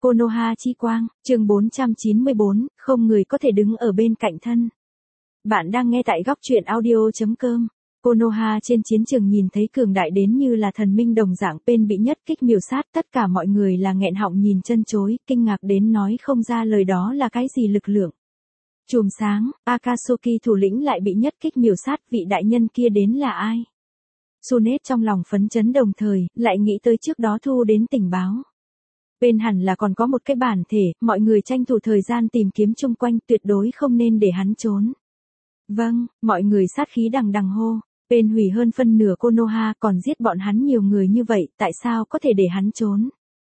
Konoha chi quang, chương 494, không người có thể đứng ở bên cạnh thân. Bạn đang nghe tại góc truyện audio.com. Konoha trên chiến trường nhìn thấy cường đại đến như là thần minh đồng dạng, bên bị nhất kích miểu sát, tất cả mọi người là nghẹn họng nhìn chân chối, kinh ngạc đến nói không ra lời, đó là cái gì lực lượng. Chùm sáng, Akatsuki thủ lĩnh lại bị nhất kích miểu sát, vị đại nhân kia đến là ai? Tsunade trong lòng phấn chấn, đồng thời lại nghĩ tới trước đó thu đến tình báo. Bên hẳn là còn có một cái bản thể, mọi người tranh thủ thời gian tìm kiếm chung quanh, tuyệt đối không nên để hắn trốn. Vâng, mọi người sát khí đằng đằng hô. Bên hủy hơn phân nửa Konoha, còn giết bọn hắn nhiều người như vậy, tại sao có thể để hắn trốn?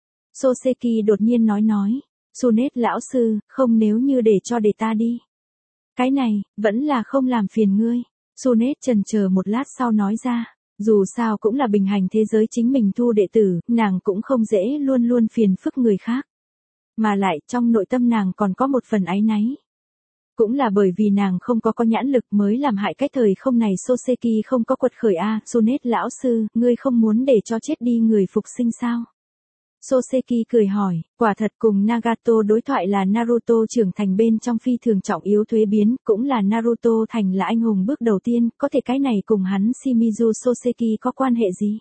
Soseki đột nhiên nói. Tsunade lão sư, không, nếu như để ta đi. Cái này, vẫn là không làm phiền ngươi. Tsunade chần chờ một lát sau nói ra. Dù sao cũng là bình hành thế giới, chính mình thu đệ tử, nàng cũng không dễ luôn luôn phiền phức người khác. Mà lại, trong nội tâm nàng còn có một phần áy náy. Cũng là bởi vì nàng không có nhãn lực mới làm hại cái thời không này. Soseki không có quật khởi a. Tsunade lão sư, ngươi không muốn để cho chết đi người phục sinh sao? Soseki cười hỏi, quả thật cùng Nagato đối thoại là Naruto trưởng thành bên trong phi thường trọng yếu thuế biến, cũng là Naruto thành là anh hùng bước đầu tiên, có thể cái này cùng hắn Shimizu Soseki có quan hệ gì?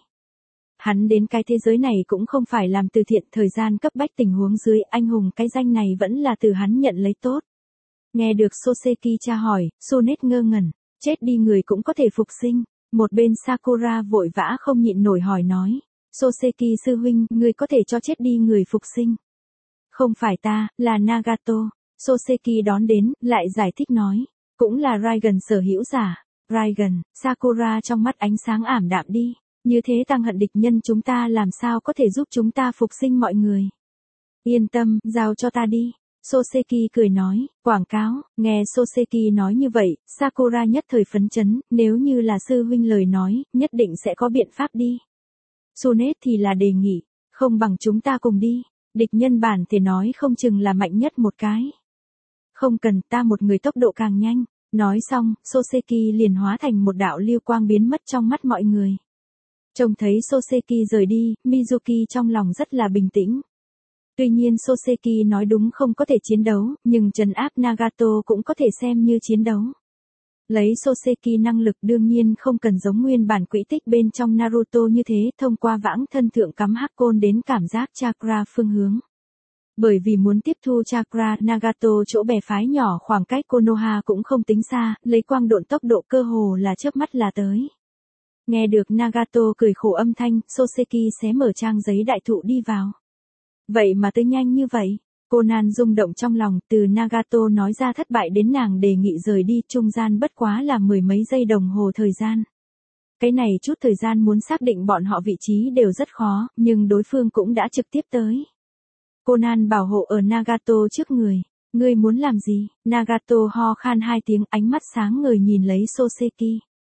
Hắn đến cái thế giới này cũng không phải làm từ thiện, thời gian cấp bách tình huống dưới, anh hùng cái danh này vẫn là từ hắn nhận lấy tốt. Nghe được Soseki tra hỏi, Tsunade ngơ ngẩn, chết đi người cũng có thể phục sinh. Một bên Sakura vội vã không nhịn nổi hỏi nói. Soseki sư huynh, ngươi có thể cho chết đi người phục sinh. Không phải ta, là Nagato. Soseki đón đến, lại giải thích nói. Cũng là Raigan sở hữu giả. Raigan, Sakura trong mắt ánh sáng ảm đạm đi. Như thế tăng hận địch nhân chúng ta, làm sao có thể giúp chúng ta phục sinh mọi người. Yên tâm, giao cho ta đi. Soseki cười nói, quảng cáo. Nghe Soseki nói như vậy, Sakura nhất thời phấn chấn, nếu như là sư huynh lời nói, nhất định sẽ có biện pháp đi. Tsunade thì là đề nghị, không bằng chúng ta cùng đi, địch nhân bản thể nói không chừng là mạnh nhất một cái. Không cần, ta một người tốc độ càng nhanh. Nói xong, Soseki liền hóa thành một đạo lưu quang biến mất trong mắt mọi người. Trông thấy Soseki rời đi, Mizuki trong lòng rất là bình tĩnh. Tuy nhiên Soseki nói đúng, không có thể chiến đấu, nhưng trấn áp Nagato cũng có thể xem như chiến đấu. Lấy Soseki năng lực đương nhiên không cần giống nguyên bản quỹ tích bên trong Naruto như thế, thông qua vãng thân thượng cắm hắc côn đến cảm giác chakra phương hướng. Bởi vì muốn tiếp thu chakra, Nagato chỗ bè phái nhỏ khoảng cách Konoha cũng không tính xa, lấy quang độn tốc độ cơ hồ là chớp mắt là tới. Nghe được Nagato cười khổ âm thanh, Soseki xé mở trang giấy đại thụ đi vào. Vậy mà tới nhanh như vậy. Conan rung động trong lòng, từ Nagato nói ra thất bại đến nàng đề nghị rời đi, trung gian bất quá là mười mấy giây đồng hồ thời gian. Cái này chút thời gian muốn xác định bọn họ vị trí đều rất khó, nhưng đối phương cũng đã trực tiếp tới. Conan bảo hộ ở Nagato trước người. Ngươi muốn làm gì? Nagato ho khan hai tiếng, ánh mắt sáng ngời nhìn lấy Soseki.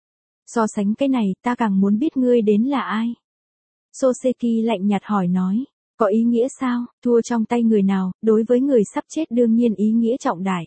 So sánh cái này, ta càng muốn biết ngươi đến là ai. Soseki lạnh nhạt hỏi nói. Có ý nghĩa sao, thua trong tay người nào, đối với người sắp chết đương nhiên ý nghĩa trọng đại.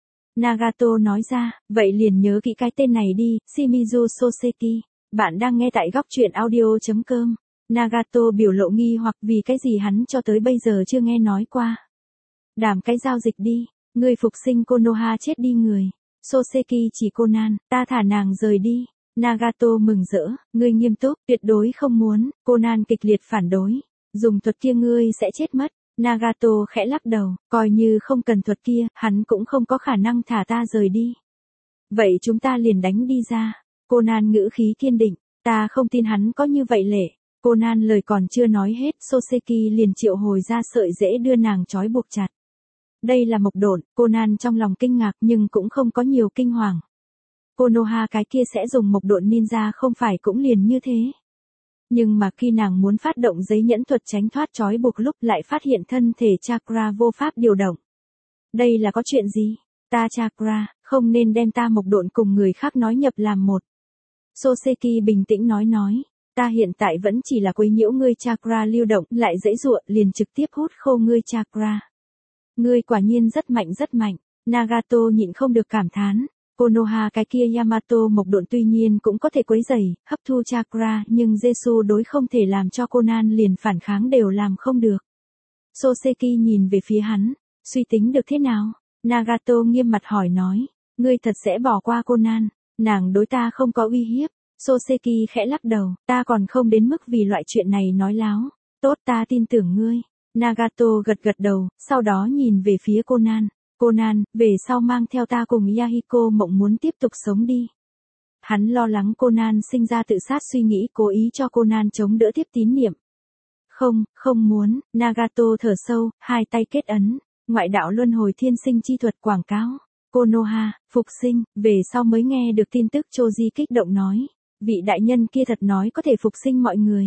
Nagato nói ra, vậy liền nhớ kỹ cái tên này đi, Shimizu Soseki. Bạn đang nghe tại góc truyện audio.com. Nagato biểu lộ nghi hoặc, vì cái gì hắn cho tới bây giờ chưa nghe nói qua. Đảm cái giao dịch đi, ngươi phục sinh Konoha chết đi người. Soseki chỉ Conan, ta thả nàng rời đi. Nagato mừng rỡ, ngươi nghiêm túc, tuyệt đối không muốn. Conan kịch liệt phản đối. Dùng thuật kia ngươi sẽ chết mất. Nagato khẽ lắc đầu, coi như không cần thuật kia, hắn cũng không có khả năng thả ta rời đi. Vậy chúng ta liền đánh đi ra. Conan ngữ khí kiên định, ta không tin hắn có như vậy lệ. Conan lời còn chưa nói hết, Soseki liền triệu hồi ra sợi rễ đưa nàng trói buộc chặt. Đây là mộc độn. Conan trong lòng kinh ngạc nhưng cũng không có nhiều kinh hoàng. Konoha cái kia sẽ dùng mộc độn ninja không phải cũng liền như thế. Nhưng mà khi nàng muốn phát động giấy nhẫn thuật tránh thoát trói buộc lúc lại phát hiện thân thể chakra vô pháp điều động. Đây là có chuyện gì? Ta chakra, không nên đem ta mộc độn cùng người khác nói nhập làm một. Soseki bình tĩnh nói. Ta hiện tại vẫn chỉ là quấy nhiễu ngươi chakra lưu động, lại dãy dụa, liền trực tiếp hút khô ngươi chakra. Ngươi quả nhiên rất mạnh. Nagato nhịn không được cảm thán. Konoha cái kia Yamato mộc độn tuy nhiên cũng có thể quấy rầy, hấp thu chakra, nhưng Jesu đối không thể làm cho Conan liền phản kháng đều làm không được. Soseki nhìn về phía hắn, suy tính được thế nào? Nagato nghiêm mặt hỏi nói, ngươi thật sẽ bỏ qua Conan, nàng đối ta không có uy hiếp. Soseki khẽ lắc đầu, ta còn không đến mức vì loại chuyện này nói láo. Tốt, ta tin tưởng ngươi. Nagato gật gật đầu, sau đó nhìn về phía Conan. Conan, về sau mang theo ta cùng Yahiko mộng muốn tiếp tục sống đi. Hắn lo lắng Conan sinh ra tự sát suy nghĩ cố ý cho Conan chống đỡ tiếp tín niệm. Không, không muốn, Nagato thở sâu, hai tay kết ấn, ngoại đạo luân hồi thiên sinh chi thuật quảng cáo. Konoha, phục sinh, về sau mới nghe được tin tức Choji kích động nói. Vị đại nhân kia thật nói có thể phục sinh mọi người.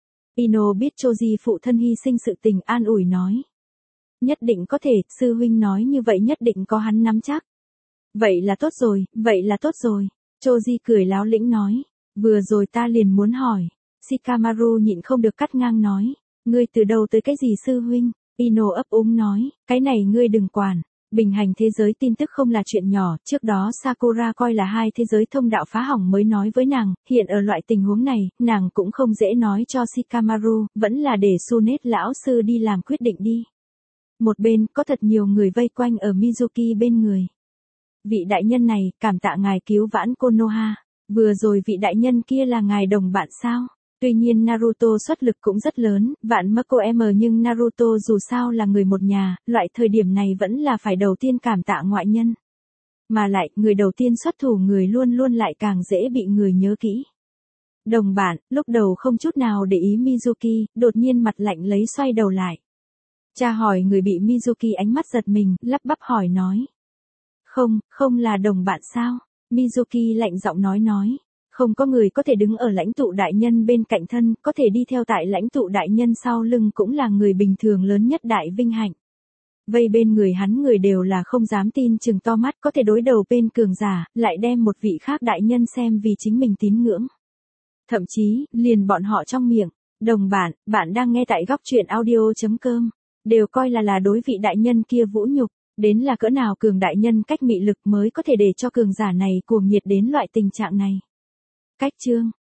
Ino biết Choji phụ thân hy sinh sự tình an ủi nói. Nhất định có thể, sư huynh nói như vậy nhất định có hắn nắm chắc. Vậy là tốt rồi, vậy là tốt rồi. Choji cười láo lĩnh nói. Vừa rồi ta liền muốn hỏi. Shikamaru nhịn không được cắt ngang nói. Ngươi từ đâu tới cái gì sư huynh? Ino ấp úng nói. Cái này ngươi đừng quản. Bình hành thế giới tin tức không là chuyện nhỏ, trước đó Sakura coi là hai thế giới thông đạo phá hỏng mới nói với nàng, hiện ở loại tình huống này, nàng cũng không dễ nói cho Shikamaru, vẫn là để Sunet lão sư đi làm quyết định đi. Một bên, có thật nhiều người vây quanh ở Mizuki bên người. Vị đại nhân này, cảm tạ ngài cứu vãn Konoha. Vừa rồi vị đại nhân kia là ngài đồng bạn sao? Tuy nhiên Naruto xuất lực cũng rất lớn, vạn Mako M nhưng Naruto dù sao là người một nhà, loại thời điểm này vẫn là phải đầu tiên cảm tạ ngoại nhân. Mà lại, người đầu tiên xuất thủ người luôn luôn lại càng dễ bị người nhớ kỹ. Đồng bạn, lúc đầu không chút nào để ý Mizuki, đột nhiên mặt lạnh lấy xoay đầu lại. Cha hỏi người bị Mizuki ánh mắt giật mình, lắp bắp hỏi nói. Không, không là đồng bạn sao? Mizuki lạnh giọng nói. Không có người có thể đứng ở lãnh tụ đại nhân bên cạnh thân, có thể đi theo tại lãnh tụ đại nhân sau lưng cũng là người bình thường lớn nhất đại vinh hạnh. Vây bên người hắn người đều là không dám tin chừng to mắt có thể đối đầu bên cường giả, lại đem một vị khác đại nhân xem vì chính mình tín ngưỡng. Thậm chí, liền bọn họ trong miệng, đồng bạn, bạn đang nghe tại góc truyện audio.com, đều coi là đối vị đại nhân kia vũ nhục, đến là cỡ nào cường đại nhân cách mị lực mới có thể để cho cường giả này cuồng nhiệt đến loại tình trạng này. Cách chương